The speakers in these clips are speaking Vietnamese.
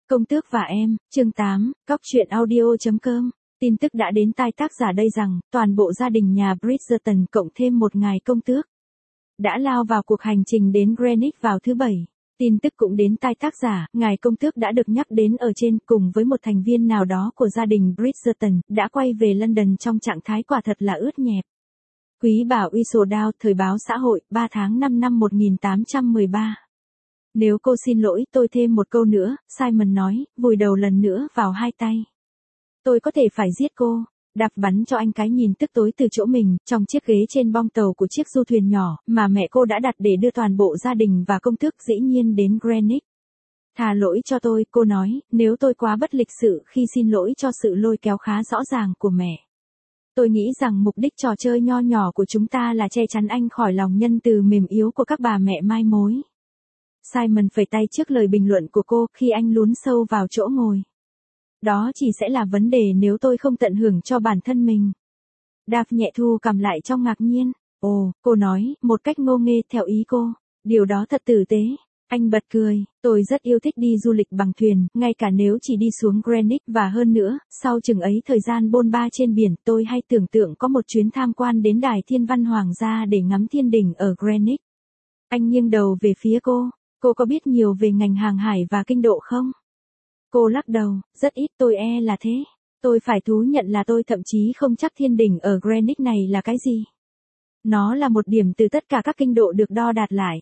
Công tước và em, chương 8, Cóc truyện audio.com. Tin tức đã đến tai tác giả đây rằng, toàn bộ gia đình nhà Bridgerton cộng thêm một ngài công tước đã lao vào cuộc hành trình đến Greenwich vào thứ Bảy. Tin tức cũng đến tai tác giả, ngài công tước đã được nhắc đến ở trên cùng với một thành viên nào đó của gia đình Bridgerton, đã quay về London trong trạng thái quả thật là ướt nhẹp. Quý bà Whistledown, Thời báo xã hội, 3 tháng 5 năm 1813. Nếu cô xin lỗi tôi thêm một câu nữa, Simon nói, vùi đầu lần nữa vào hai tay. Tôi có thể phải giết cô. Đạp bắn cho anh cái nhìn tức tối từ chỗ mình, trong chiếc ghế trên bong tàu của chiếc du thuyền nhỏ, mà mẹ cô đã đặt để đưa toàn bộ gia đình và công tước dĩ nhiên đến Greenwich. Thà lỗi cho tôi, cô nói, nếu tôi quá bất lịch sự khi xin lỗi cho sự lôi kéo khá rõ ràng của mẹ. Tôi nghĩ rằng mục đích trò chơi nho nhỏ của chúng ta là che chắn anh khỏi lòng nhân từ mềm yếu của các bà mẹ mai mối. Simon phẩy tay trước lời bình luận của cô khi anh lún sâu vào chỗ ngồi. Đó chỉ sẽ là vấn đề nếu tôi không tận hưởng cho bản thân mình. Đạp nhẹ thu cằm lại trong ngạc nhiên. Ồ, cô nói, một cách ngô nghê theo ý cô. Điều đó thật tử tế. Anh bật cười, tôi rất yêu thích đi du lịch bằng thuyền, ngay cả nếu chỉ đi xuống Greenwich và hơn nữa, sau chừng ấy thời gian bôn ba trên biển, tôi hay tưởng tượng có một chuyến tham quan đến Đài Thiên Văn Hoàng gia để ngắm thiên đỉnh ở Greenwich. Anh nghiêng đầu về phía cô có biết nhiều về ngành hàng hải và kinh độ không? Cô lắc đầu, rất ít, tôi e là thế. Tôi phải thú nhận là tôi thậm chí không chắc thiên đỉnh ở Greenwich này là cái gì. Nó là một điểm từ tất cả các kinh độ được đo đạt lại.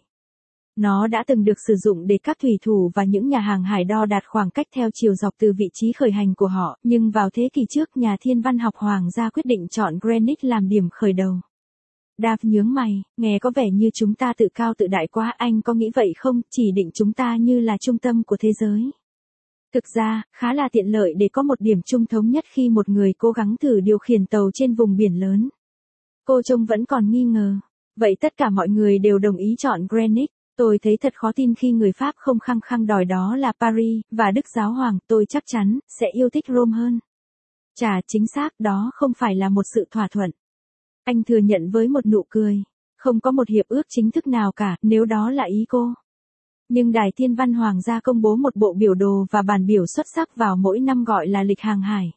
Nó đã từng được sử dụng để các thủy thủ và những nhà hàng hải đo đạt khoảng cách theo chiều dọc từ vị trí khởi hành của họ, nhưng vào thế kỷ trước nhà thiên văn học hoàng gia quyết định chọn Greenwich làm điểm khởi đầu. Đạp nhướng mày, nghe có vẻ như chúng ta tự cao tự đại quá, anh có nghĩ vậy không, chỉ định chúng ta như là trung tâm của thế giới. Thực ra, khá là tiện lợi để có một điểm chung thống nhất khi một người cố gắng thử điều khiển tàu trên vùng biển lớn. Cô trông vẫn còn nghi ngờ. Vậy tất cả mọi người đều đồng ý chọn Greenwich. Tôi thấy thật khó tin khi người Pháp không khăng khăng đòi đó là Paris, và Đức Giáo Hoàng, tôi chắc chắn, sẽ yêu thích Rome hơn. Chà, chính xác, đó không phải là một sự thỏa thuận. Anh thừa nhận với một nụ cười. Không có một hiệp ước chính thức nào cả, nếu đó là ý cô. Nhưng Đài Thiên Văn Hoàng gia công bố một bộ biểu đồ và bản biểu xuất sắc vào mỗi năm gọi là lịch hàng hải.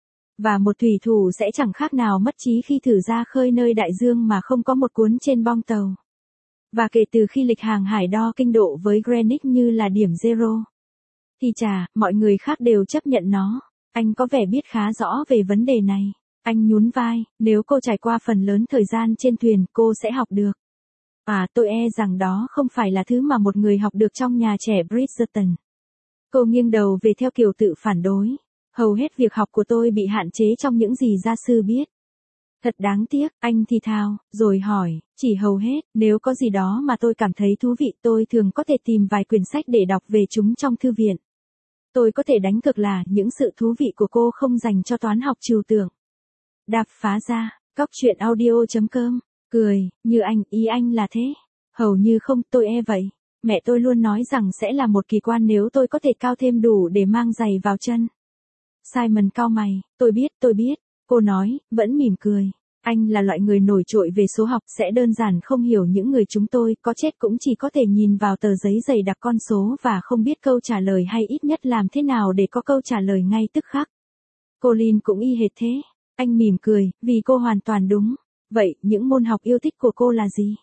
Và một thủy thủ sẽ chẳng khác nào mất trí khi thử ra khơi nơi đại dương mà không có một cuốn trên bong tàu. Và kể từ khi lịch hàng hải đo kinh độ với Greenwich như là điểm zero, thì chà, mọi người khác đều chấp nhận nó. Anh có vẻ biết khá rõ về vấn đề này. Anh nhún vai, nếu cô trải qua phần lớn thời gian trên thuyền, cô sẽ học được. À, tôi e rằng đó không phải là thứ mà một người học được trong nhà trẻ Bridgerton. Cô nghiêng đầu về theo kiểu tự phản đối. Hầu hết việc học của tôi bị hạn chế trong những gì gia sư biết. Thật đáng tiếc, anh thì thào, rồi hỏi, chỉ hầu hết, nếu có gì đó mà tôi cảm thấy thú vị tôi thường có thể tìm vài quyển sách để đọc về chúng trong thư viện. Tôi có thể đánh cược là những sự thú vị của cô không dành cho toán học trừu tượng. Đạp phá ra, Cóc truyện audio.com. Cười, như anh, ý anh là thế. Hầu như không, tôi e vậy. Mẹ tôi luôn nói rằng sẽ là một kỳ quan nếu tôi có thể cao thêm đủ để mang giày vào chân. Simon cau mày, tôi biết, cô nói, vẫn mỉm cười. Anh là loại người nổi trội về số học, sẽ đơn giản không hiểu những người chúng tôi, có chết cũng chỉ có thể nhìn vào tờ giấy dày đặc con số và không biết câu trả lời hay ít nhất làm thế nào để có câu trả lời ngay tức khắc. Colin cũng y hệt thế. Anh mỉm cười, vì cô hoàn toàn đúng. Vậy, những môn học yêu thích của cô là gì?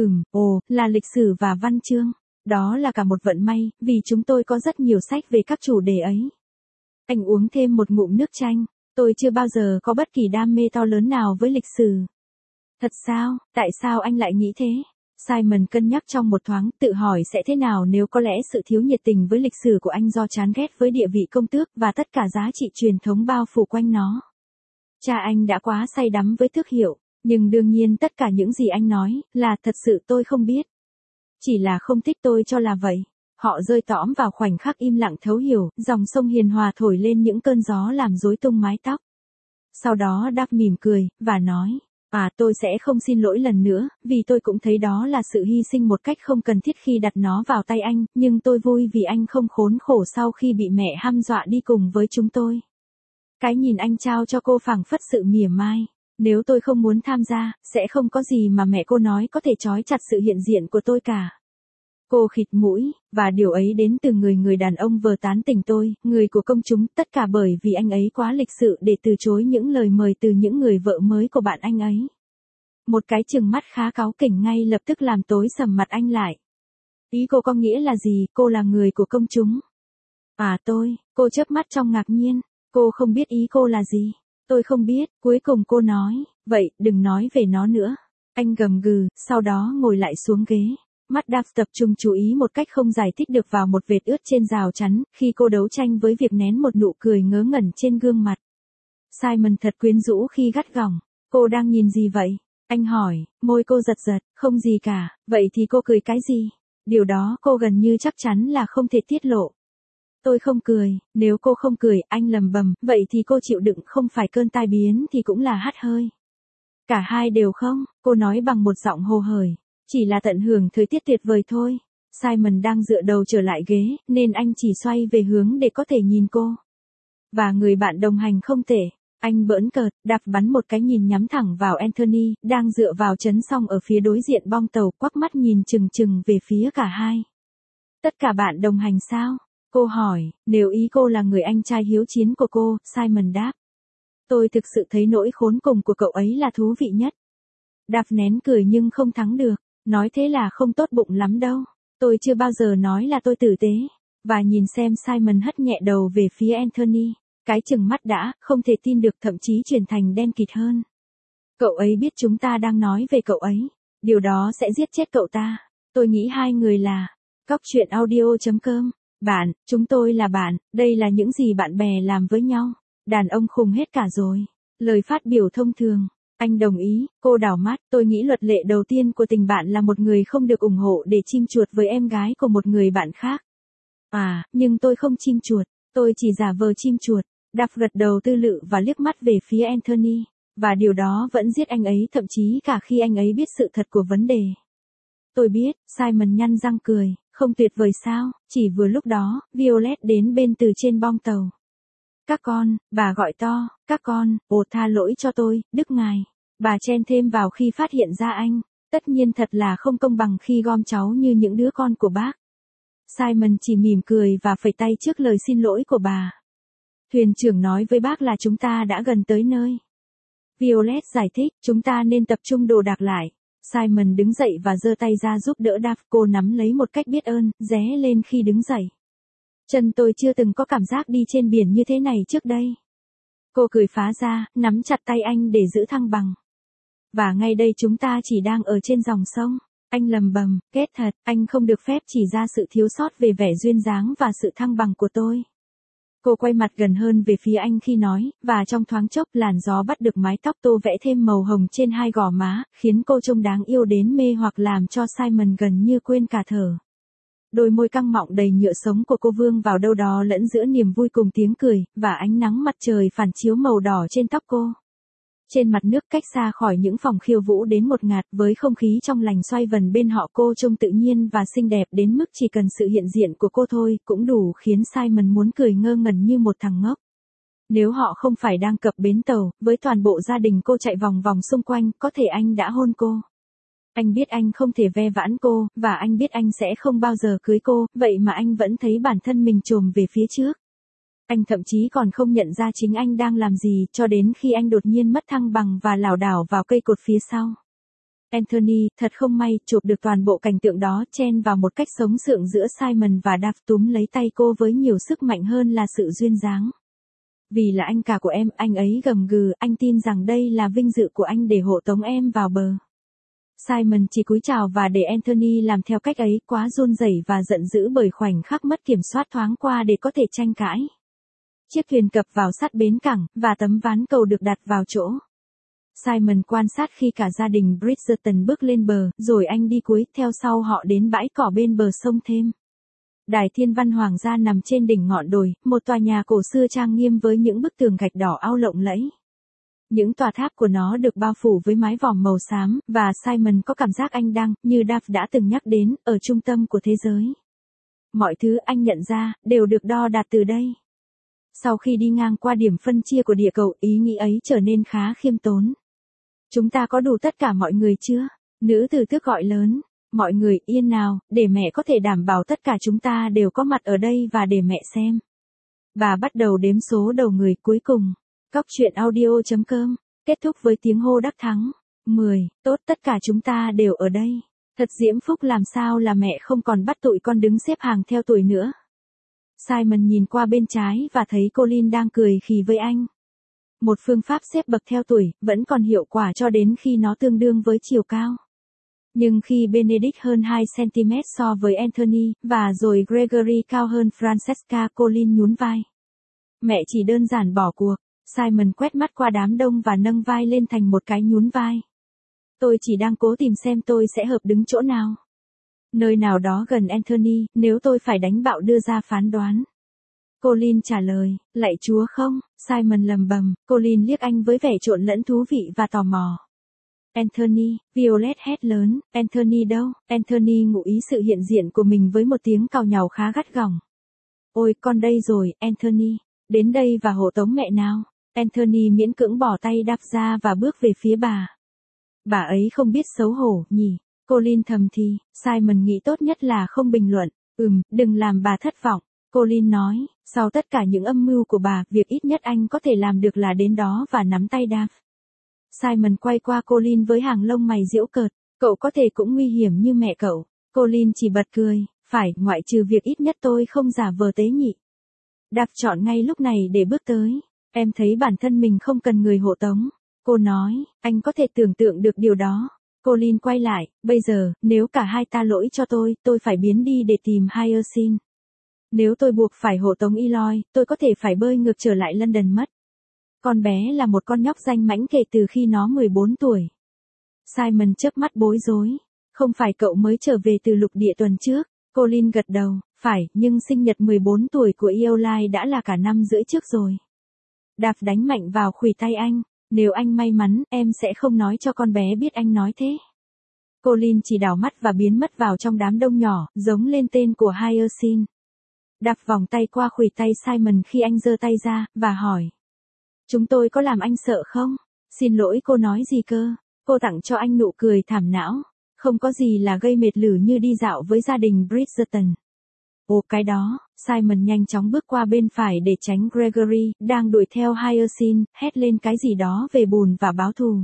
Là lịch sử và văn chương. Đó là cả một vận may, vì chúng tôi có rất nhiều sách về các chủ đề ấy. Anh uống thêm một ngụm nước chanh. Tôi chưa bao giờ có bất kỳ đam mê to lớn nào với lịch sử. Thật sao? Tại sao anh lại nghĩ thế? Simon cân nhắc trong một thoáng, tự hỏi sẽ thế nào nếu có lẽ sự thiếu nhiệt tình với lịch sử của anh do chán ghét với địa vị công tước và tất cả giá trị truyền thống bao phủ quanh nó. Cha anh đã quá say đắm với tước hiệu, nhưng đương nhiên tất cả những gì anh nói là thật sự tôi không biết. Chỉ là không thích tôi cho là vậy. Họ rơi tõm vào khoảnh khắc im lặng thấu hiểu, dòng sông hiền hòa thổi lên những cơn gió làm rối tung mái tóc. Sau đó Đáp mỉm cười, và nói, tôi sẽ không xin lỗi lần nữa, vì tôi cũng thấy đó là sự hy sinh một cách không cần thiết khi đặt nó vào tay anh, nhưng tôi vui vì anh không khốn khổ sau khi bị mẹ hăm dọa đi cùng với chúng tôi. Cái nhìn anh trao cho cô phảng phất sự mỉa mai. Nếu tôi không muốn tham gia, sẽ không có gì mà mẹ cô nói có thể trói chặt sự hiện diện của tôi cả. Cô khịt mũi, và điều ấy đến từ người đàn ông vừa tán tỉnh tôi, người của công chúng, tất cả bởi vì anh ấy quá lịch sự để từ chối những lời mời từ những người vợ mới của bạn anh ấy. Một cái trừng mắt khá cáu kỉnh ngay lập tức làm tối sầm mặt anh lại. Ý cô có nghĩa là gì, cô là người của công chúng? À cô chớp mắt trong ngạc nhiên, cô không biết ý cô là gì. Tôi không biết, cuối cùng cô nói, vậy, đừng nói về nó nữa. Anh gầm gừ, sau đó ngồi lại xuống ghế. Mắt Dav tập trung chú ý một cách không giải thích được vào một vệt ướt trên rào chắn, khi cô đấu tranh với việc nén một nụ cười ngớ ngẩn trên gương mặt. Simon thật quyến rũ khi gắt gỏng, cô đang nhìn gì vậy? Anh hỏi, môi cô giật giật, không gì cả, vậy thì cô cười cái gì? Điều đó cô gần như chắc chắn là không thể tiết lộ. Tôi không cười, nếu cô không cười, anh lầm bầm, vậy thì cô chịu đựng không phải cơn tai biến thì cũng là hắt hơi. Cả hai đều không, cô nói bằng một giọng hồ hởi. Chỉ là tận hưởng thời tiết tuyệt vời thôi. Simon đang dựa đầu trở lại ghế, nên anh chỉ xoay về hướng để có thể nhìn cô. Và người bạn đồng hành không thể. Anh bỡn cợt, đạp bắn một cái nhìn nhắm thẳng vào Anthony, đang dựa vào trấn song ở phía đối diện bong tàu, quắc mắt nhìn chừng chừng về phía cả hai. Tất cả bạn đồng hành sao? Cô hỏi, nếu ý cô là người anh trai hiếu chiến của cô, Simon đáp. Tôi thực sự thấy nỗi khốn cùng của cậu ấy là thú vị nhất. Đạp nén cười nhưng không thắng được. Nói thế là không tốt bụng lắm đâu. Tôi chưa bao giờ nói là tôi tử tế. Và nhìn xem Simon hất nhẹ đầu về phía Anthony. Cái chừng mắt đã, không thể tin được, thậm chí chuyển thành đen kịt hơn. Cậu ấy biết chúng ta đang nói về cậu ấy. Điều đó sẽ giết chết cậu ta. Tôi nghĩ hai người là cocchuyenaudio.com. Bạn, chúng tôi là bạn, đây là những gì bạn bè làm với nhau. Đàn ông khùng hết cả rồi. Lời phát biểu thông thường. Anh đồng ý, cô đảo mắt, tôi nghĩ luật lệ đầu tiên của tình bạn là một người không được ủng hộ để chim chuột với em gái của một người bạn khác. À, nhưng tôi không chim chuột, tôi chỉ giả vờ chim chuột. Đạp gật đầu tư lự và liếc mắt về phía Anthony, và điều đó vẫn giết anh ấy, thậm chí cả khi anh ấy biết sự thật của vấn đề. Tôi biết, Simon nhăn răng cười, không tuyệt vời sao, chỉ vừa lúc đó, Violet đến bên từ trên bong tàu. Các con, bà gọi to, các con, ồ tha lỗi cho tôi, Đức ngài. Bà chen thêm vào khi phát hiện ra anh. Tất nhiên thật là không công bằng khi gom cháu như những đứa con của bác. Simon chỉ mỉm cười và phẩy tay trước lời xin lỗi của bà. Thuyền trưởng nói với bác là chúng ta đã gần tới nơi. Violet giải thích, chúng ta nên tập trung đồ đạc lại. Simon đứng dậy và giơ tay ra giúp đỡ Dav, cô nắm lấy một cách biết ơn, ré lên khi đứng dậy. Chân tôi chưa từng có cảm giác đi trên biển như thế này trước đây. Cô cười phá ra, nắm chặt tay anh để giữ thăng bằng. Và ngay đây chúng ta chỉ đang ở trên dòng sông. Anh lầm bầm, kết thật, anh không được phép chỉ ra sự thiếu sót về vẻ duyên dáng và sự thăng bằng của tôi. Cô quay mặt gần hơn về phía anh khi nói, và trong thoáng chốc làn gió bắt được mái tóc tô vẽ thêm màu hồng trên hai gò má, khiến cô trông đáng yêu đến mê hoặc làm cho Simon gần như quên cả thở. Đôi môi căng mọng đầy nhựa sống của cô vương vào đâu đó lẫn giữa niềm vui cùng tiếng cười, và ánh nắng mặt trời phản chiếu màu đỏ trên tóc cô. Trên mặt nước cách xa khỏi những phòng khiêu vũ đến một ngạt với không khí trong lành xoay vần bên họ, cô trông tự nhiên và xinh đẹp đến mức chỉ cần sự hiện diện của cô thôi cũng đủ khiến Simon muốn cười ngơ ngẩn như một thằng ngốc. Nếu họ không phải đang cập bến tàu, với toàn bộ gia đình cô chạy vòng vòng xung quanh, có thể anh đã hôn cô. Anh biết anh không thể ve vãn cô, và anh biết anh sẽ không bao giờ cưới cô, vậy mà anh vẫn thấy bản thân mình chồm về phía trước. Anh thậm chí còn không nhận ra chính anh đang làm gì, cho đến khi anh đột nhiên mất thăng bằng và lảo đảo vào cây cột phía sau. Anthony, thật không may, chụp được toàn bộ cảnh tượng đó, chen vào một cách sống sượng giữa Simon và Dav, túm lấy tay cô với nhiều sức mạnh hơn là sự duyên dáng. Vì là anh cả của em, anh ấy gầm gừ, anh tin rằng đây là vinh dự của anh để hộ tống em vào bờ. Simon chỉ cúi chào và để Anthony làm theo cách ấy, quá run rẩy và giận dữ bởi khoảnh khắc mất kiểm soát thoáng qua để có thể tranh cãi. Chiếc thuyền cập vào sát bến cảng, và tấm ván cầu được đặt vào chỗ. Simon quan sát khi cả gia đình Bridgerton bước lên bờ, rồi anh đi cuối, theo sau họ đến bãi cỏ bên bờ sông thêm. Đài Thiên Văn Hoàng gia nằm trên đỉnh ngọn đồi, một tòa nhà cổ xưa trang nghiêm với những bức tường gạch đỏ ao lộng lẫy. Những tòa tháp của nó được bao phủ với mái vòm màu xám, và Simon có cảm giác anh đang, như Dav đã từng nhắc đến, ở trung tâm của thế giới. Mọi thứ anh nhận ra, đều được đo đạc từ đây. Sau khi đi ngang qua điểm phân chia của địa cầu, ý nghĩ ấy trở nên khá khiêm tốn. Chúng ta có đủ tất cả mọi người chưa? Nữ từ tước gọi lớn. Mọi người yên nào, để mẹ có thể đảm bảo tất cả chúng ta đều có mặt ở đây và để mẹ xem. Bà bắt đầu đếm số đầu người cuối cùng. Cóc truyện audio.com, kết thúc với tiếng hô đắc thắng. 10, tốt tất cả chúng ta đều ở đây. Thật diễm phúc làm sao là mẹ không còn bắt tụi con đứng xếp hàng theo tuổi nữa. Simon nhìn qua bên trái và thấy Colin đang cười khì với anh. Một phương pháp xếp bậc theo tuổi, vẫn còn hiệu quả cho đến khi nó tương đương với chiều cao. Nhưng khi Benedict hơn 2cm so với Anthony, và rồi Gregory cao hơn Francesca, Colin nhún vai. Mẹ chỉ đơn giản bỏ cuộc. Simon quét mắt qua đám đông và nâng vai lên thành một cái nhún vai. Tôi chỉ đang cố tìm xem tôi sẽ hợp đứng chỗ nào. Nơi nào đó gần Anthony, nếu tôi phải đánh bạo đưa ra phán đoán. Colin trả lời, lạy Chúa không, Simon lầm bầm, Colin liếc anh với vẻ trộn lẫn thú vị và tò mò. Anthony, Violet hét lớn, Anthony đâu? Anthony ngụ ý sự hiện diện của mình với một tiếng càu nhàu khá gắt gỏng. Ôi con đây rồi, Anthony, đến đây và hộ tống mẹ nào. Anthony miễn cưỡng bỏ tay đạp ra và bước về phía bà. Bà ấy không biết xấu hổ, nhỉ? Colin thầm thì, Simon nghĩ tốt nhất là không bình luận. Đừng làm bà thất vọng. Colin nói, sau tất cả những âm mưu của bà, việc ít nhất anh có thể làm được là đến đó và nắm tay Dave. Simon quay qua Colin với hàng lông mày giễu cợt, cậu có thể cũng nguy hiểm như mẹ cậu. Colin chỉ bật cười, phải, ngoại trừ việc ít nhất tôi không giả vờ tế nhị. Dave chọn ngay lúc này để bước tới, em thấy bản thân mình không cần người hộ tống. Cô nói, anh có thể tưởng tượng được điều đó. Colin quay lại, bây giờ, nếu cả hai ta lỗi cho tôi phải biến đi để tìm Hyacinth. Nếu tôi buộc phải hộ tống Eloy, tôi có thể phải bơi ngược trở lại London mất. Con bé là một con nhóc danh mãnh kể từ khi nó 14 tuổi. Simon chớp mắt bối rối. Không phải cậu mới trở về từ lục địa tuần trước. Colin gật đầu, phải, nhưng sinh nhật 14 tuổi của Eoline đã là cả năm rưỡi trước rồi. Dave đánh mạnh vào khuỷu tay anh. Nếu anh may mắn, em sẽ không nói cho con bé biết anh nói thế. Colin chỉ đảo mắt và biến mất vào trong đám đông nhỏ, giống lên tên của Hyacinth. Đạp vòng tay qua khuỷu tay Simon khi anh giơ tay ra, và hỏi. Chúng tôi có làm anh sợ không? Xin lỗi, cô nói gì cơ? Cô tặng cho anh nụ cười thảm não. Không có gì là gây mệt lử như đi dạo với gia đình Bridgerton. Ồ cái đó, Simon nhanh chóng bước qua bên phải để tránh Gregory, đang đuổi theo Hyacinth, hét lên cái gì đó về bùn và báo thù.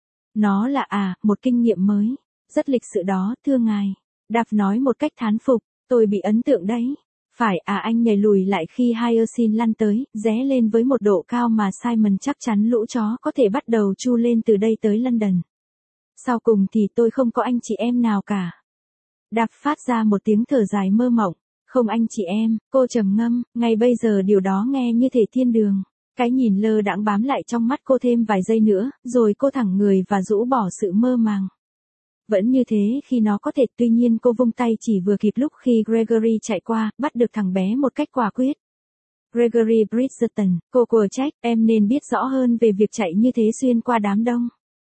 Nó là một kinh nghiệm mới. Rất lịch sự đó, thưa ngài. Dave nói một cách thán phục, tôi bị ấn tượng đấy. Phải anh nhảy lùi lại khi Hyacinth lăn tới, ré lên với một độ cao mà Simon chắc chắn lũ chó có thể bắt đầu chu lên từ đây tới London. Sau cùng thì tôi không có anh chị em nào cả. Dave phát ra một tiếng thở dài mơ mộng. Không anh chị em, cô trầm ngâm, ngay bây giờ điều đó nghe như thể thiên đường. Cái nhìn lơ đãng bám lại trong mắt cô thêm vài giây nữa, rồi cô thẳng người và rũ bỏ sự mơ màng. Vẫn như thế khi nó có thể, tuy nhiên cô vung tay chỉ vừa kịp lúc khi Gregory chạy qua, bắt được thằng bé một cách quả quyết. Gregory Bridgerton, cô của trách, em nên biết rõ hơn về việc chạy như thế xuyên qua đám đông.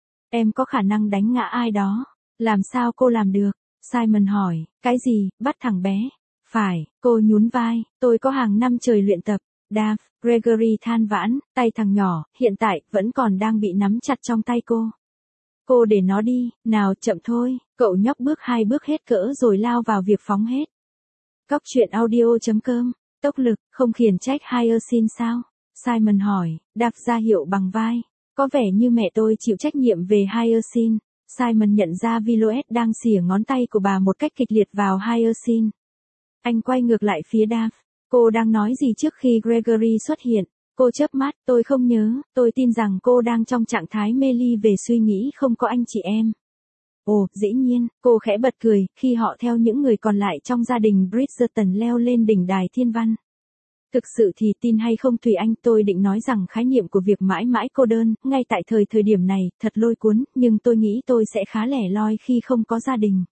Em có khả năng đánh ngã ai đó. Làm sao cô làm được? Simon hỏi, cái gì, bắt thằng bé? Phải, cô nhún vai, tôi có hàng năm trời luyện tập. Dave, Gregory than vãn, tay thằng nhỏ, hiện tại, vẫn còn đang bị nắm chặt trong tay cô. Cô để nó đi, nào chậm thôi, cậu nhóc bước 2 bước hết cỡ rồi lao vào việc phóng hết. Cóc truyện audio.com, tốc lực, không khiển trách Hyacinth sao? Simon hỏi, Dave ra hiệu bằng vai. Có vẻ như mẹ tôi chịu trách nhiệm về Hyacinth. Simon nhận ra Violet đang xỉa ngón tay của bà một cách kịch liệt vào Hyacinth. Anh quay ngược lại phía Dave. Cô đang nói gì trước khi Gregory xuất hiện? Cô chớp mắt, tôi không nhớ, tôi tin rằng cô đang trong trạng thái mê ly về suy nghĩ không có anh chị em. Ồ, dĩ nhiên, cô khẽ bật cười, khi họ theo những người còn lại trong gia đình Bridgerton leo lên đỉnh đài thiên văn. Thực sự thì tin hay không tùy anh, tôi định nói rằng khái niệm của việc mãi mãi cô đơn, ngay tại thời điểm này, thật lôi cuốn, nhưng tôi nghĩ tôi sẽ khá lẻ loi khi không có gia đình.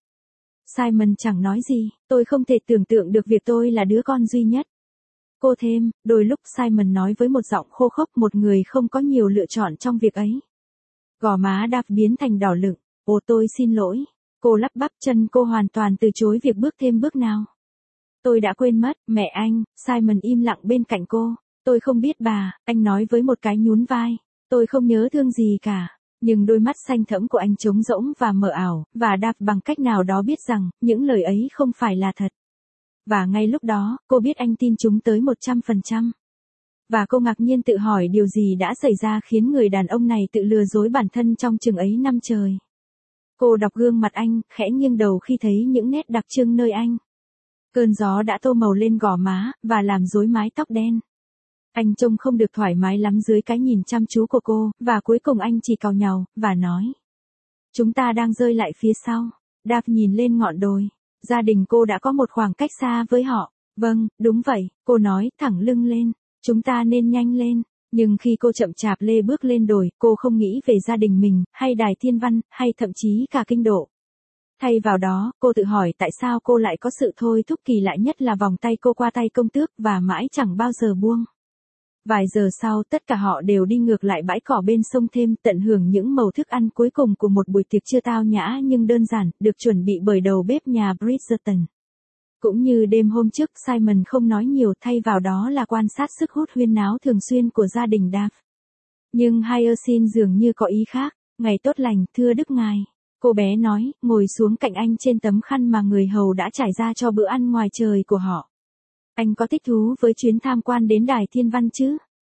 Simon chẳng nói gì, tôi không thể tưởng tượng được việc tôi là đứa con duy nhất. Cô thêm, đôi lúc Simon nói với một giọng khô khốc, một người không có nhiều lựa chọn trong việc ấy. Gò má Dave biến thành đỏ lựng, ồ tôi xin lỗi. Cô lắp bắp, chân cô hoàn toàn từ chối việc bước thêm bước nào. Tôi đã quên mất, mẹ anh. Simon im lặng bên cạnh cô. Tôi không biết bà, anh nói với một cái nhún vai. Tôi không nhớ thương gì cả. Nhưng đôi mắt xanh thẫm của anh trống rỗng và mờ ảo, và Dav bằng cách nào đó biết rằng, những lời ấy không phải là thật. Và ngay lúc đó, cô biết anh tin chúng tới 100%. Và cô ngạc nhiên tự hỏi điều gì đã xảy ra khiến người đàn ông này tự lừa dối bản thân trong chừng ấy năm trời. Cô đọc gương mặt anh, khẽ nghiêng đầu khi thấy những nét đặc trưng nơi anh. Cơn gió đã tô màu lên gò má, và làm rối mái tóc đen. Anh trông không được thoải mái lắm dưới cái nhìn chăm chú của cô, và cuối cùng anh chỉ càu nhàu, và nói. Chúng ta đang rơi lại phía sau. Dav nhìn lên ngọn đồi. Gia đình cô đã có một khoảng cách xa với họ. Vâng, đúng vậy, cô nói, thẳng lưng lên. Chúng ta nên nhanh lên. Nhưng khi cô chậm chạp lê bước lên đồi, cô không nghĩ về gia đình mình, hay đài thiên văn, hay thậm chí cả kinh độ. Thay vào đó, cô tự hỏi tại sao cô lại có sự thôi thúc kỳ lạ nhất là vòng tay cô qua tay công tước và mãi chẳng bao giờ buông. Vài giờ sau tất cả họ đều đi ngược lại bãi cỏ bên sông Thêm tận hưởng những mẩu thức ăn cuối cùng của một buổi tiệc trưa tao nhã nhưng đơn giản, được chuẩn bị bởi đầu bếp nhà Bridgerton. Cũng như đêm hôm trước, Simon không nói nhiều, thay vào đó là quan sát sức hút huyên náo thường xuyên của gia đình Dav. Nhưng Hyacinth dường như có ý khác. Ngày tốt lành, thưa Đức Ngài. Cô bé nói, ngồi xuống cạnh anh trên tấm khăn mà người hầu đã trải ra cho bữa ăn ngoài trời của họ. Anh có thích thú với chuyến tham quan đến đài thiên văn chứ?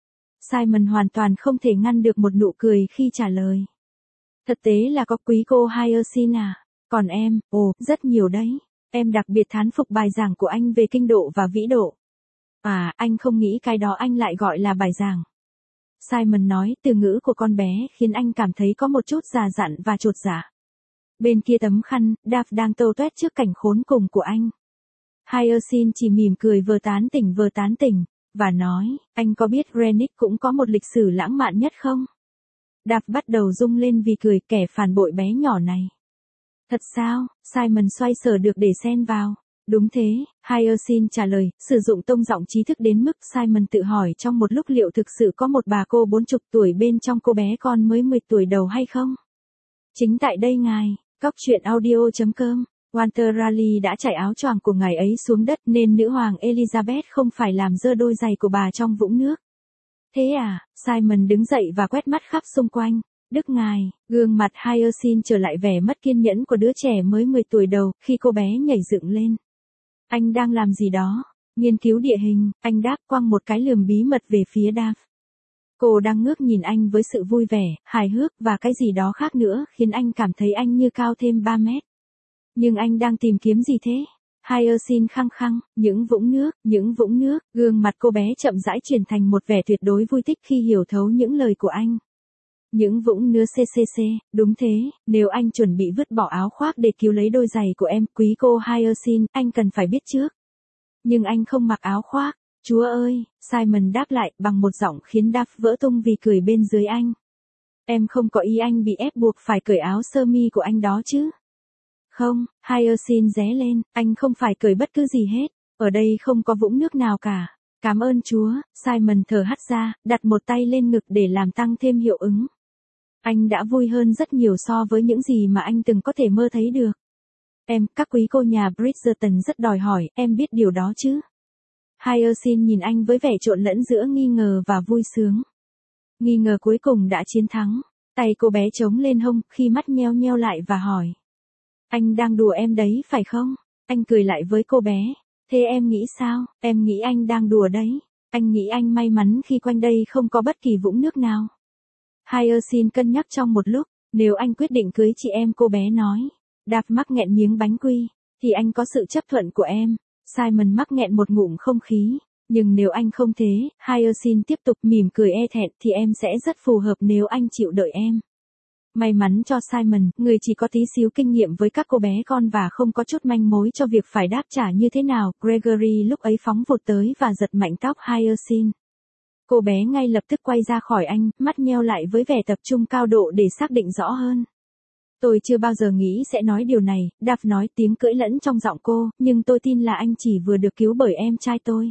Simon hoàn toàn không thể ngăn được một nụ cười khi trả lời. Thật tế là có quý cô Hyacinth à. Còn em, rất nhiều đấy. Em đặc biệt thán phục bài giảng của anh về kinh độ và vĩ độ. À, anh không nghĩ cái đó anh lại gọi là bài giảng. Simon nói, từ ngữ của con bé khiến anh cảm thấy có một chút già dặn và chột dạ. Bên kia tấm khăn, Dav đang tâu tuét trước cảnh khốn cùng của anh. Hyacinth chỉ mỉm cười vừa tán tỉnh, và nói, anh có biết Greenwich cũng có một lịch sử lãng mạn nhất không? Dav bắt đầu rung lên vì cười kẻ phản bội bé nhỏ này. Thật sao? Simon xoay sở được để xen vào. Đúng thế, Hyacinth trả lời, sử dụng tông giọng trí thức đến mức Simon tự hỏi trong một lúc liệu thực sự có một bà cô 40 tuổi bên trong cô bé con mới 10 tuổi đầu hay không? Chính tại đây ngài, Cóc truyện audio.com, Walter Raleigh đã trải áo choàng của ngài ấy xuống đất nên nữ hoàng Elizabeth không phải làm dơ đôi giày của bà trong vũng nước. Thế à, Simon đứng dậy và quét mắt khắp xung quanh. Đức ngài, gương mặt Hyacinth trở lại vẻ mất kiên nhẫn của đứa trẻ mới 10 tuổi đầu khi cô bé nhảy dựng lên. Anh đang làm gì đó? Nghiên cứu địa hình, anh đáp quăng một cái lườm bí mật về phía Dav. Cô đang ngước nhìn anh với sự vui vẻ, hài hước và cái gì đó khác nữa khiến anh cảm thấy anh như cao thêm 3 mét. Nhưng anh đang tìm kiếm gì thế? Hyacinth khăng khăng, những vũng nước, gương mặt cô bé chậm rãi chuyển thành một vẻ tuyệt đối vui thích khi hiểu thấu những lời của anh. Những vũng nước đúng thế, nếu anh chuẩn bị vứt bỏ áo khoác để cứu lấy đôi giày của em, quý cô Hyacinth, anh cần phải biết trước. Nhưng anh không mặc áo khoác. Chúa ơi, Simon đáp lại bằng một giọng khiến Dav vỡ tung vì cười bên dưới anh. Em không có ý anh bị ép buộc phải cởi áo sơ mi của anh đó chứ? Không, Hyacinth ré lên, anh không phải cởi bất cứ gì hết, ở đây không có vũng nước nào cả. Cảm ơn Chúa, Simon thở hắt ra, đặt một tay lên ngực để làm tăng thêm hiệu ứng. Anh đã vui hơn rất nhiều so với những gì mà anh từng có thể mơ thấy được. Các quý cô nhà Bridgerton rất đòi hỏi, em biết điều đó chứ? Hyacinth nhìn anh với vẻ trộn lẫn giữa nghi ngờ và vui sướng. Nghi ngờ cuối cùng đã chiến thắng. Tay cô bé chống lên hông khi mắt nheo nheo lại và hỏi. Anh đang đùa em đấy phải không? Anh cười lại với cô bé. Thế em nghĩ sao? Em nghĩ anh đang đùa đấy. Anh nghĩ anh may mắn khi quanh đây không có bất kỳ vũng nước nào. Hyacinth cân nhắc trong một lúc. Nếu anh quyết định cưới chị em, cô bé nói. Dav mắc nghẹn miếng bánh quy. Thì anh có sự chấp thuận của em. Simon mắc nghẹn một ngụm không khí. Nhưng nếu anh không thế, Hyacinth tiếp tục mỉm cười e thẹn, thì em sẽ rất phù hợp nếu anh chịu đợi em. May mắn cho Simon, người chỉ có tí xíu kinh nghiệm với các cô bé con và không có chút manh mối cho việc phải đáp trả như thế nào. Gregory lúc ấy phóng vụt tới và giật mạnh tóc Hyacinth. Cô bé ngay lập tức quay ra khỏi anh, mắt nheo lại với vẻ tập trung cao độ để xác định rõ hơn. Tôi chưa bao giờ nghĩ sẽ nói điều này, Dav nói, tiếng cưỡi lẫn trong giọng cô, nhưng tôi tin là anh chỉ vừa được cứu bởi em trai tôi.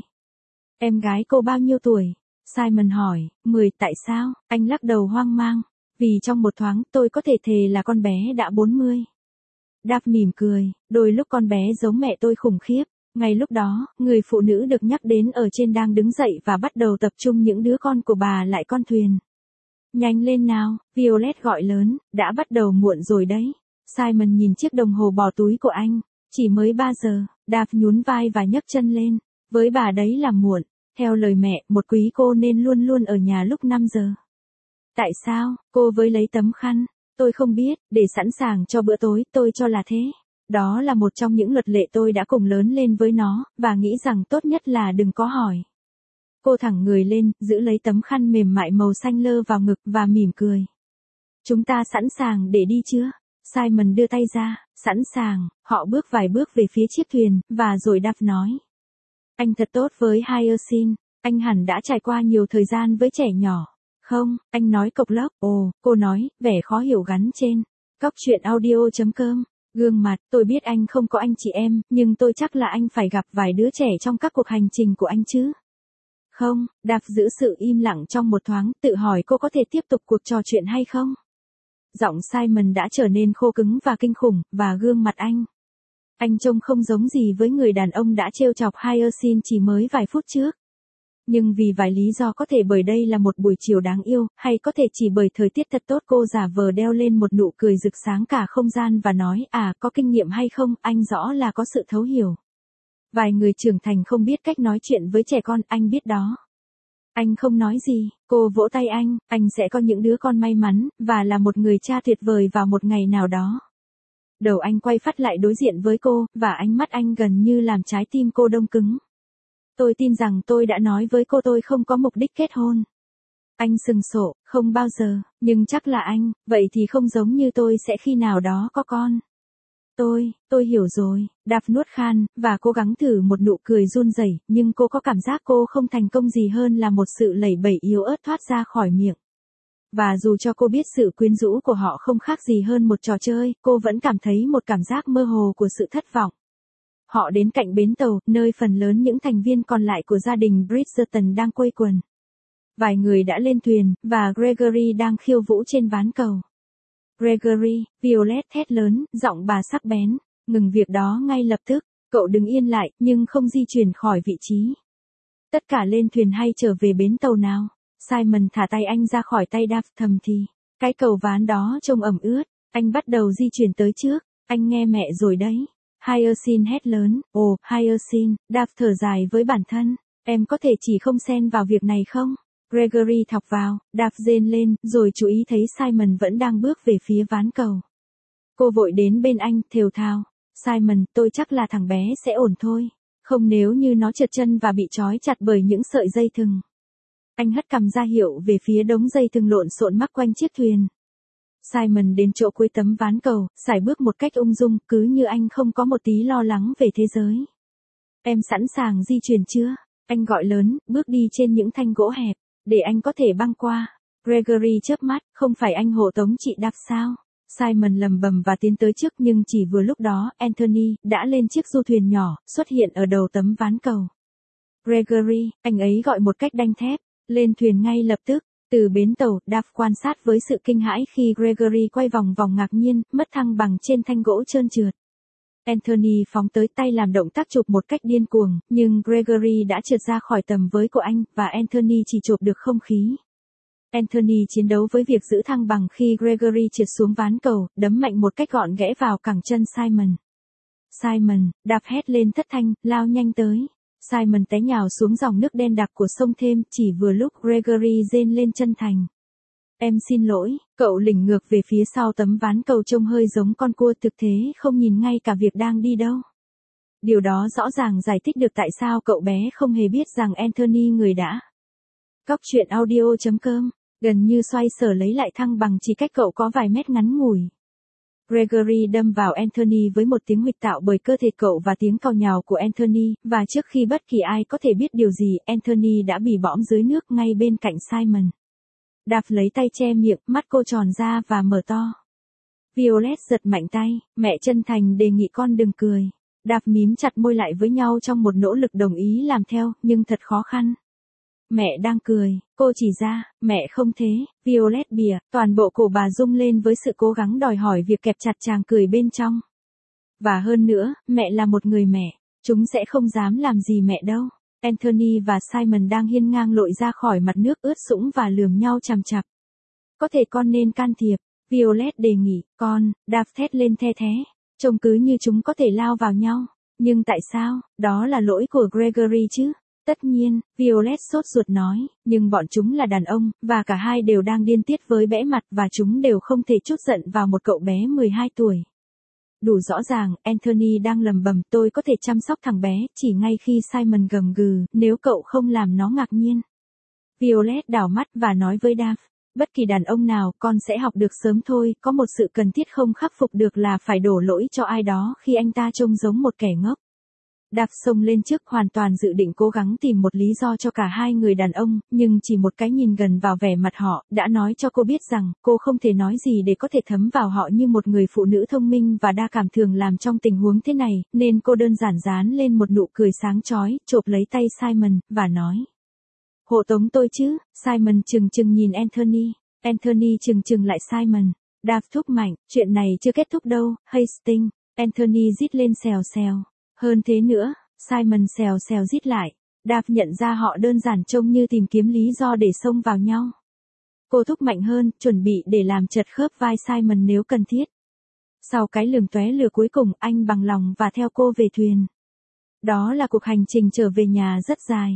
Em gái cô bao nhiêu tuổi? Simon hỏi. 10, tại sao? Anh lắc đầu hoang mang. Vì trong một thoáng tôi có thể thề là con bé đã 40. Dav mỉm cười, đôi lúc con bé giống mẹ tôi khủng khiếp. Ngay lúc đó, người phụ nữ được nhắc đến ở trên đang đứng dậy và bắt đầu tập trung những đứa con của bà lại con thuyền. Nhanh lên nào, Violet gọi lớn, đã bắt đầu muộn rồi đấy. Simon nhìn chiếc đồng hồ bỏ túi của anh, chỉ mới 3 giờ, Dav nhún vai và nhấc chân lên. Với bà đấy là muộn, theo lời mẹ, một quý cô nên luôn luôn ở nhà lúc 5 giờ. Tại sao, cô với lấy tấm khăn? Tôi không biết, để sẵn sàng cho bữa tối, tôi cho là thế. Đó là một trong những luật lệ tôi đã cùng lớn lên với nó, và nghĩ rằng tốt nhất là đừng có hỏi. Cô thẳng người lên, giữ lấy tấm khăn mềm mại màu xanh lơ vào ngực và mỉm cười. Chúng ta sẵn sàng để đi chưa? Simon đưa tay ra, sẵn sàng, họ bước vài bước về phía chiếc thuyền, và rồi Dav nói. Anh thật tốt với Hyacinth, anh hẳn đã trải qua nhiều thời gian với trẻ nhỏ. Không, anh nói cộc lốc, ồ, cô nói, vẻ khó hiểu gắn trên. Cóc truyện audio.com. Gương mặt, tôi biết anh không có anh chị em, nhưng tôi chắc là anh phải gặp vài đứa trẻ trong các cuộc hành trình của anh chứ. Không, Dav giữ sự im lặng trong một thoáng, tự hỏi cô có thể tiếp tục cuộc trò chuyện hay không. Giọng Simon đã trở nên khô cứng và kinh khủng, và gương mặt anh. Anh trông không giống gì với người đàn ông đã trêu chọc Hyacinth chỉ mới vài phút trước. Nhưng vì vài lý do có thể bởi đây là một buổi chiều đáng yêu, hay có thể chỉ bởi thời tiết thật tốt cô giả vờ đeo lên một nụ cười rực sáng cả không gian và nói, có kinh nghiệm hay không, anh rõ là có sự thấu hiểu. Vài người trưởng thành không biết cách nói chuyện với trẻ con, anh biết đó. Anh không nói gì, cô vỗ tay anh sẽ có những đứa con may mắn, và là một người cha tuyệt vời vào một ngày nào đó. Đầu anh quay phắt lại đối diện với cô, và ánh mắt anh gần như làm trái tim cô đông cứng. Tôi tin rằng tôi đã nói với cô tôi không có mục đích kết hôn. Anh sừng sộ, không bao giờ, nhưng chắc là anh, vậy thì không giống như tôi sẽ khi nào đó có con. Tôi hiểu rồi, Dav nuốt khan, và cố gắng thử một nụ cười run rẩy, nhưng cô có cảm giác cô không thành công gì hơn là một sự lẩy bẩy yếu ớt thoát ra khỏi miệng. Và dù cho cô biết sự quyến rũ của họ không khác gì hơn một trò chơi, cô vẫn cảm thấy một cảm giác mơ hồ của sự thất vọng. Họ đến cạnh bến tàu, nơi phần lớn những thành viên còn lại của gia đình Bridgerton đang quây quần. Vài người đã lên thuyền, và Gregory đang khiêu vũ trên ván cầu. Gregory, Violet thét lớn, giọng bà sắc bén, ngừng việc đó ngay lập tức, cậu đứng yên lại, nhưng không di chuyển khỏi vị trí. Tất cả lên thuyền hay trở về bến tàu nào? Simon thả tay anh ra khỏi tay Dav thầm thì. Cái cầu ván đó trông ẩm ướt, anh bắt đầu di chuyển tới trước, anh nghe mẹ rồi đấy. Hyacinth hét lớn, ồ, Hyacinth, Dav thở dài với bản thân, em có thể chỉ không xen vào việc này không? Gregory thọc vào, Dav rên lên, rồi chú ý thấy Simon vẫn đang bước về phía ván cầu. Cô vội đến bên anh, thều thào. Simon, tôi chắc là thằng bé sẽ ổn thôi. Không nếu như nó trượt chân và bị trói chặt bởi những sợi dây thừng. Anh hất cằm ra hiệu về phía đống dây thừng lộn xộn mắc quanh chiếc thuyền. Simon đến chỗ cuối tấm ván cầu, sải bước một cách ung dung, cứ như anh không có một tí lo lắng về thế giới. Em sẵn sàng di chuyển chưa? Anh gọi lớn, bước đi trên những thanh gỗ hẹp, để anh có thể băng qua. Gregory chớp mắt, không phải anh hộ tống chị Dav sao? Simon lầm bầm và tiến tới trước, nhưng chỉ vừa lúc đó, Anthony đã lên chiếc du thuyền nhỏ, xuất hiện ở đầu tấm ván cầu. Gregory, anh ấy gọi một cách đanh thép, lên thuyền ngay lập tức. Từ bến tàu, Dav quan sát với sự kinh hãi khi Gregory quay vòng vòng ngạc nhiên, mất thăng bằng trên thanh gỗ trơn trượt. Anthony phóng tới tay làm động tác chụp một cách điên cuồng, nhưng Gregory đã trượt ra khỏi tầm với của anh, và Anthony chỉ chụp được không khí. Anthony chiến đấu với việc giữ thăng bằng khi Gregory trượt xuống ván cầu, đấm mạnh một cách gọn ghẽ vào cẳng chân Simon. Simon, Dav hét lên thất thanh, lao nhanh tới. Simon té nhào xuống dòng nước đen đặc của sông Thêm, chỉ vừa lúc Gregory rên lên chân thành. Em xin lỗi, cậu lỉnh ngược về phía sau tấm ván cầu trông hơi giống con cua, thực tế không nhìn ngay cả việc đang đi đâu. Điều đó rõ ràng giải thích được tại sao cậu bé không hề biết rằng Anthony người đã. Cóc truyện audio.com, gần như xoay sở lấy lại thăng bằng chỉ cách cậu có vài mét ngắn ngủi. Gregory đâm vào Anthony với một tiếng huỵch tạo bởi cơ thể cậu và tiếng cào nhào của Anthony, và trước khi bất kỳ ai có thể biết điều gì, Anthony đã bị bõm dưới nước ngay bên cạnh Simon. Dav lấy tay che miệng, mắt cô tròn ra và mở to. Violet giật mạnh tay, mẹ chân thành đề nghị con đừng cười. Dav mím chặt môi lại với nhau trong một nỗ lực đồng ý làm theo, nhưng thật khó khăn. Mẹ đang cười, cô chỉ ra, mẹ không thế, Violet bìa, toàn bộ cổ bà rung lên với sự cố gắng đòi hỏi việc kẹp chặt chàng cười bên trong. Và hơn nữa, mẹ là một người mẹ, chúng sẽ không dám làm gì mẹ đâu. Anthony và Simon đang hiên ngang lội ra khỏi mặt nước ướt sũng và lườm nhau chằm chằm. có thể con nên can thiệp. Violet đề nghị, con, Dav thét lên the thé. Trông cứ như chúng có thể lao vào nhau. Nhưng tại sao, đó là lỗi của Gregory chứ? Tất nhiên, Violet sốt ruột nói, nhưng bọn chúng là đàn ông, và cả hai đều đang điên tiết với bẽ mặt và chúng đều không thể trút giận vào một cậu bé 12 tuổi. Đủ rõ ràng, Anthony đang lầm bầm tôi có thể chăm sóc thằng bé, chỉ ngay khi Simon gầm gừ, nếu cậu không làm nó ngạc nhiên. Violet đảo mắt và nói với Dav, bất kỳ đàn ông nào con sẽ học được sớm thôi, có một sự cần thiết không khắc phục được là phải đổ lỗi cho ai đó khi anh ta trông giống một kẻ ngốc. Dav xông lên trước hoàn toàn dự định cố gắng tìm một lý do cho cả hai người đàn ông, nhưng chỉ một cái nhìn gần vào vẻ mặt họ, đã nói cho cô biết rằng, cô không thể nói gì để có thể thấm vào họ như một người phụ nữ thông minh và đa cảm thường làm trong tình huống thế này, nên cô đơn giản dán lên một nụ cười sáng chói, chộp lấy tay Simon, và nói. Hộ tống tôi chứ, Simon chừng nhìn Anthony. Anthony chừng lại Simon. Dav thúc mạnh, chuyện này chưa kết thúc đâu, Hastings. Anthony rít lên xèo xèo. Hơn thế nữa, Simon xèo xèo rít lại. Dav nhận ra họ đơn giản trông như tìm kiếm lý do để xông vào nhau. Cô thúc mạnh hơn, chuẩn bị để làm chật khớp vai Simon nếu cần thiết. Sau cái lườm tóe lửa cuối cùng, anh bằng lòng và theo cô về thuyền. Đó là cuộc hành trình trở về nhà rất dài.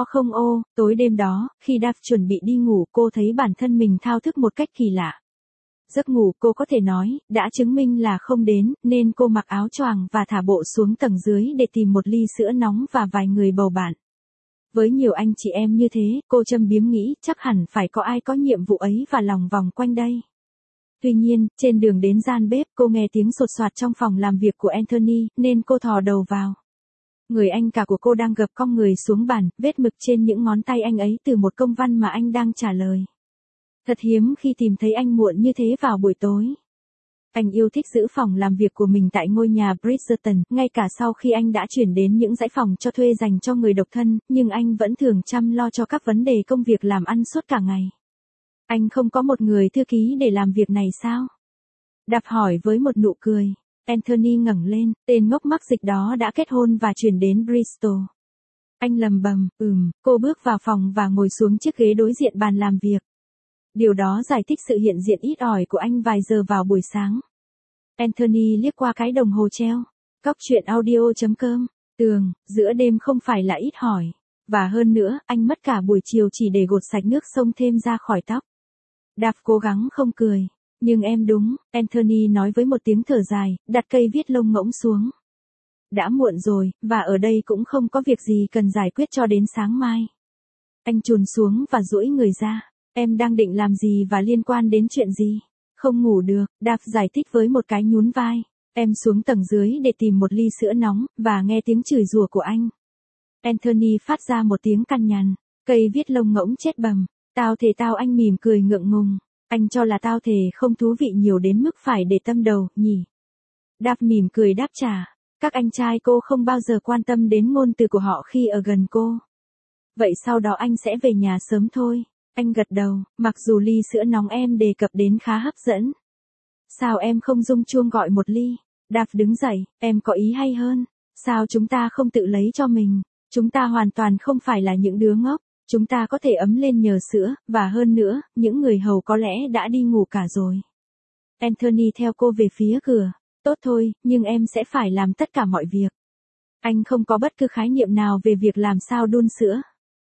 Tối đêm đó, khi Dav chuẩn bị đi ngủ, cô thấy bản thân mình thao thức một cách kỳ lạ. Giấc ngủ, cô có thể nói, đã chứng minh là không đến, nên cô mặc áo choàng và thả bộ xuống tầng dưới để tìm một ly sữa nóng và vài người bầu bạn. Với nhiều anh chị em như thế, cô châm biếm nghĩ, chắc hẳn phải có ai có nhiệm vụ ấy và lòng vòng quanh đây. Tuy nhiên, trên đường đến gian bếp, cô nghe tiếng sột soạt trong phòng làm việc của Anthony, nên cô thò đầu vào. Người anh cả của cô đang gập cong người xuống bàn, vết mực trên những ngón tay anh ấy từ một công văn mà anh đang trả lời. Thật hiếm khi tìm thấy anh muộn như thế vào buổi tối. Anh yêu thích giữ phòng làm việc của mình tại ngôi nhà Bridgerton, ngay cả sau khi anh đã chuyển đến những dãy phòng cho thuê dành cho người độc thân, nhưng anh vẫn thường chăm lo cho các vấn đề công việc làm ăn suốt cả ngày. Anh không có một người thư ký để làm việc này sao? Dav hỏi với một nụ cười. Anthony ngẩng lên, tên ngốc mắc dịch đó đã kết hôn và chuyển đến Bristol. Anh lầm bầm, cô bước vào phòng và ngồi xuống chiếc ghế đối diện bàn làm việc. Điều đó giải thích sự hiện diện ít ỏi của anh vài giờ vào buổi sáng. Anthony liếc qua cái đồng hồ treo. Cóc truyện audio.com. Tường, giữa đêm không phải là ít hỏi. Và hơn nữa, anh mất cả buổi chiều chỉ để gột sạch nước xông thêm ra khỏi tóc. Dav cố gắng không cười. Nhưng em đúng, Anthony nói với một tiếng thở dài, đặt cây viết lông ngỗng xuống. Đã muộn rồi, và ở đây cũng không có việc gì cần giải quyết cho đến sáng mai. Anh chùn xuống và duỗi người ra. Em đang định làm gì và liên quan đến chuyện gì? Không ngủ được, Dav giải thích với một cái nhún vai. Em xuống tầng dưới để tìm một ly sữa nóng, và nghe tiếng chửi rủa của anh. Anthony phát ra một tiếng cằn nhằn. Cây viết lông ngỗng chết bầm. Tao thề tao, anh mỉm cười ngượng ngùng. Anh cho là tao thề không thú vị nhiều đến mức phải để tâm đầu, nhỉ? Dav mỉm cười đáp trả. Các anh trai cô không bao giờ quan tâm đến ngôn từ của họ khi ở gần cô. Vậy sau đó anh sẽ về nhà sớm thôi. Anh gật đầu, mặc dù ly sữa nóng em đề cập đến khá hấp dẫn. Sao em không rung chuông gọi một ly? Dav đứng dậy, em có ý hay hơn. Sao chúng ta không tự lấy cho mình? Chúng ta hoàn toàn không phải là những đứa ngốc. Chúng ta có thể ấm lên nhờ sữa, và hơn nữa, những người hầu có lẽ đã đi ngủ cả rồi. Anthony theo cô về phía cửa. Tốt thôi, nhưng em sẽ phải làm tất cả mọi việc. Anh không có bất cứ khái niệm nào về việc làm sao đun sữa.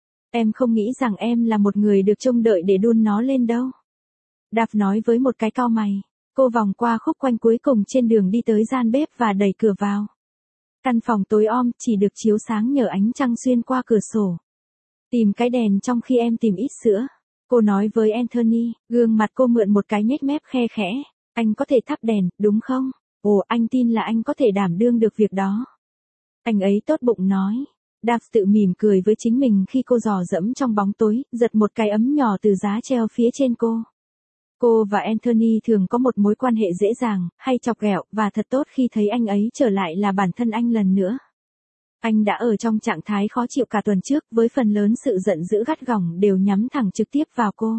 Em không nghĩ rằng em là một người được trông đợi để đun nó lên đâu. Dav nói với một cái cau mày. Cô vòng qua khúc quanh cuối cùng trên đường đi tới gian bếp và đẩy cửa vào. Căn phòng tối om, chỉ được chiếu sáng nhờ ánh trăng xuyên qua cửa sổ. Tìm cái đèn trong khi em tìm ít sữa. Cô nói với Anthony, gương mặt cô mượn một cái nhếch mép khe khẽ. Anh có thể thắp đèn, đúng không? Ồ, anh tin là anh có thể đảm đương được việc đó. Anh ấy tốt bụng nói. Dav tự mỉm cười với chính mình khi cô dò dẫm trong bóng tối, giật một cái ấm nhỏ từ giá treo phía trên cô. Cô và Anthony thường có một mối quan hệ dễ dàng, hay chọc ghẹo, và thật tốt khi thấy anh ấy trở lại là bản thân anh lần nữa. Anh đã ở trong trạng thái khó chịu cả tuần trước, với phần lớn sự giận dữ gắt gỏng đều nhắm thẳng trực tiếp vào cô.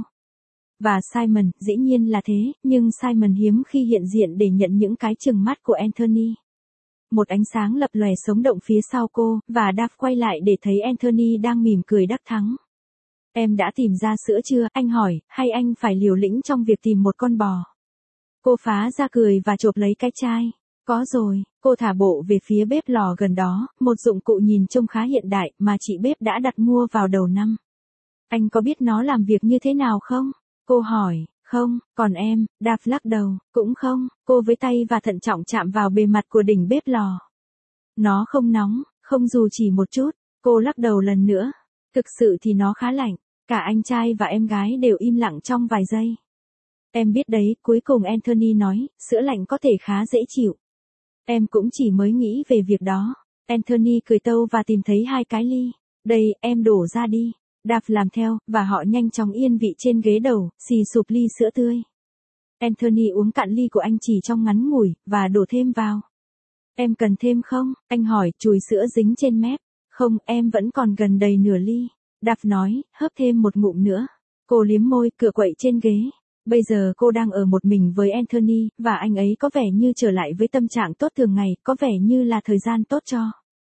Và Simon, dĩ nhiên là thế, nhưng Simon hiếm khi hiện diện để nhận những cái trừng mắt của Anthony. Một ánh sáng lập lòe sống động phía sau cô, và Dav quay lại để thấy Anthony đang mỉm cười đắc thắng. Em đã tìm ra sữa chưa, anh hỏi, hay anh phải liều lĩnh trong việc tìm một con bò? Cô phá ra cười và chộp lấy cái chai. Có rồi, cô thả bộ về phía bếp lò gần đó, một dụng cụ nhìn trông khá hiện đại mà chị bếp đã đặt mua vào đầu năm. Anh có biết nó làm việc như thế nào không? Cô hỏi, không, còn em, Dave lắc đầu, cũng không, cô với tay và thận trọng chạm vào bề mặt của đỉnh bếp lò. Nó không nóng, không dù chỉ một chút, cô lắc đầu lần nữa. Thực sự thì nó khá lạnh, cả anh trai và em gái đều im lặng trong vài giây. Em biết đấy, cuối cùng Anthony nói, sữa lạnh có thể khá dễ chịu. Em cũng chỉ mới nghĩ về việc đó. Anthony cười tâu và tìm thấy 2 cái ly. Đây, em đổ ra đi. Dave làm theo, và họ nhanh chóng yên vị trên ghế đầu, xì sụp ly sữa tươi. Anthony uống cạn ly của anh chỉ trong ngắn ngủi, và đổ thêm vào. Em cần thêm không? Anh hỏi, chùi sữa dính trên mép. Không, em vẫn còn gần đầy nửa ly. Dave nói, hớp thêm một ngụm nữa. Cô liếm môi, cựa quậy trên ghế. Bây giờ cô đang ở một mình với Anthony, và anh ấy có vẻ như trở lại với tâm trạng tốt thường ngày, có vẻ như là thời gian tốt cho.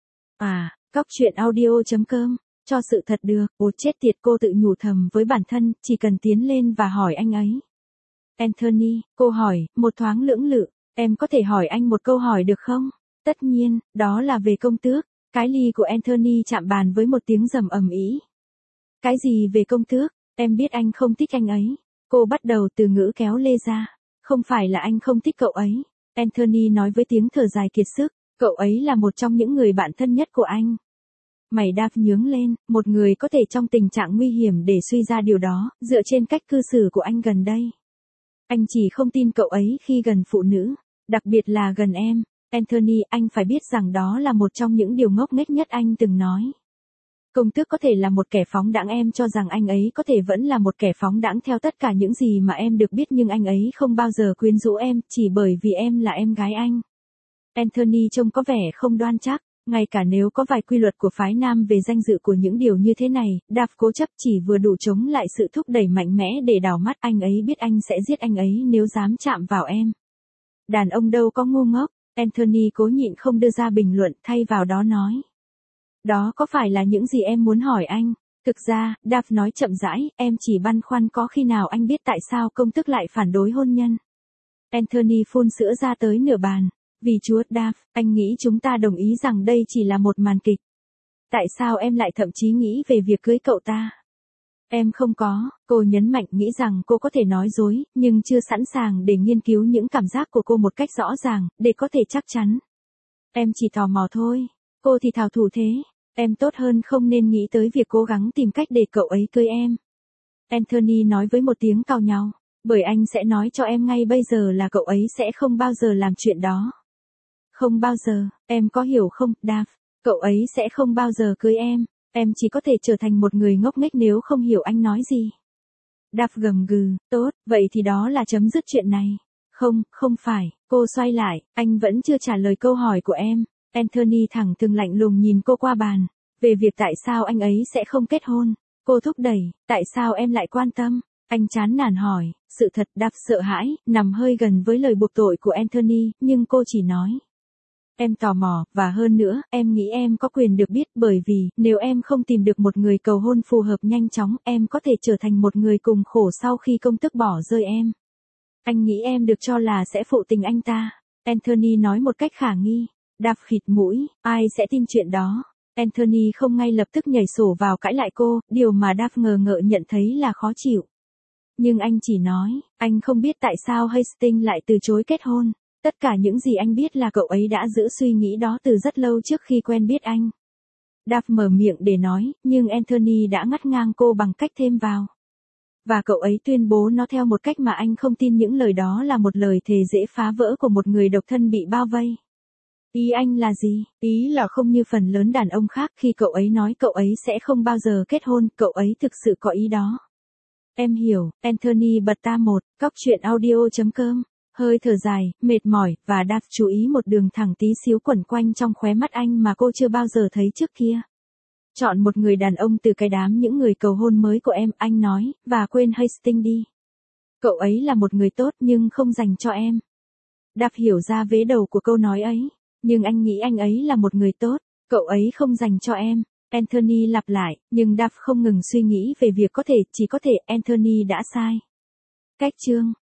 Cóc truyện audio.com, cho sự thật được, ồ chết tiệt, cô tự nhủ thầm với bản thân, chỉ cần tiến lên và hỏi anh ấy. Anthony, cô hỏi, một thoáng lưỡng lự, em có thể hỏi anh một câu hỏi được không? Tất nhiên, đó là về công tước. Cái ly của Anthony chạm bàn với một tiếng rầm ầm ĩ. Cái gì về công tước? Em biết anh không thích anh ấy. Cô bắt đầu từ ngữ kéo lê ra. Không phải là anh không thích cậu ấy. Anthony nói với tiếng thở dài kiệt sức. Cậu ấy là một trong những người bạn thân nhất của anh. Mày Dave nhướng lên, một người có thể trong tình trạng nguy hiểm để suy ra điều đó, dựa trên cách cư xử của anh gần đây. Anh chỉ không tin cậu ấy khi gần phụ nữ, đặc biệt là gần em. Anthony, anh phải biết rằng đó là một trong những điều ngốc nghếch nhất anh từng nói. Công tước có thể là một kẻ phóng đãng, em cho rằng anh ấy có thể vẫn là một kẻ phóng đãng theo tất cả những gì mà em được biết, nhưng anh ấy không bao giờ quyến rũ em, chỉ bởi vì em là em gái anh. Anthony trông có vẻ không đoan chắc, ngay cả nếu có vài quy luật của phái nam về danh dự của những điều như thế này, Dave cố chấp chỉ vừa đủ chống lại sự thúc đẩy mạnh mẽ để đảo mắt. Anh ấy biết anh sẽ giết anh ấy nếu dám chạm vào em. Đàn ông đâu có ngu ngốc. Anthony cố nhịn không đưa ra bình luận, thay vào đó nói. Đó có phải là những gì em muốn hỏi anh? Thực ra, Dave nói chậm rãi, em chỉ băn khoăn có khi nào anh biết tại sao công tước lại phản đối hôn nhân. Anthony phun sữa ra tới nửa bàn. Vì Chúa Dave, anh nghĩ chúng ta đồng ý rằng đây chỉ là một màn kịch. Tại sao em lại thậm chí nghĩ về việc cưới cậu ta? Em không có, cô nhấn mạnh, nghĩ rằng cô có thể nói dối, nhưng chưa sẵn sàng để nghiên cứu những cảm giác của cô một cách rõ ràng, để có thể chắc chắn. Em chỉ tò mò thôi. Cô thì thảo thủ thế. Em tốt hơn không nên nghĩ tới việc cố gắng tìm cách để cậu ấy cưới em. Anthony nói với một tiếng càu nhàu. Bởi anh sẽ nói cho em ngay bây giờ là cậu ấy sẽ không bao giờ làm chuyện đó. Không bao giờ, em có hiểu không, Dave? Cậu ấy sẽ không bao giờ cưới em. Em chỉ có thể trở thành một người ngốc nghếch nếu không hiểu anh nói gì. Dave gầm gừ, tốt, vậy thì đó là chấm dứt chuyện này. Không, không phải, cô xoay lại, anh vẫn chưa trả lời câu hỏi của em. Anthony thẳng thừng lạnh lùng nhìn cô qua bàn. Về việc tại sao anh ấy sẽ không kết hôn. Cô thúc đẩy, tại sao em lại quan tâm? Anh chán nản hỏi, sự thật. Dave sợ hãi, nằm hơi gần với lời buộc tội của Anthony, nhưng cô chỉ nói. Em tò mò, và hơn nữa, em nghĩ em có quyền được biết, bởi vì, nếu em không tìm được một người cầu hôn phù hợp nhanh chóng, em có thể trở thành một người cùng khổ sau khi công tước bỏ rơi em. Anh nghĩ em được cho là sẽ phụ tình anh ta. Anthony nói một cách khả nghi. Dave khịt mũi, ai sẽ tin chuyện đó. Anthony không ngay lập tức nhảy sổ vào cãi lại cô, điều mà Dave ngờ ngợ nhận thấy là khó chịu. Nhưng anh chỉ nói, anh không biết tại sao Hastings lại từ chối kết hôn. Tất cả những gì anh biết là cậu ấy đã giữ suy nghĩ đó từ rất lâu trước khi quen biết anh. Dave mở miệng để nói, nhưng Anthony đã ngắt ngang cô bằng cách thêm vào. Và cậu ấy tuyên bố nó theo một cách mà anh không tin những lời đó là một lời thề dễ phá vỡ của một người độc thân bị bao vây. Ý anh là gì? Ý là không như phần lớn đàn ông khác, khi cậu ấy nói cậu ấy sẽ không bao giờ kết hôn, cậu ấy thực sự có ý đó. Em hiểu, Anthony bật ta một, cóc truyện audio.com. Hơi thở dài, mệt mỏi, và Dave chú ý một đường thẳng tí xíu quẩn quanh trong khóe mắt anh mà cô chưa bao giờ thấy trước kia. Chọn một người đàn ông từ cái đám những người cầu hôn mới của em, anh nói, và quên Hastings đi. Cậu ấy là một người tốt nhưng không dành cho em. Dave hiểu ra vế đầu của câu nói ấy, nhưng anh nghĩ anh ấy là một người tốt, cậu ấy không dành cho em. Anthony lặp lại, nhưng Duff không ngừng suy nghĩ về việc chỉ có thể Anthony đã sai. Cách chương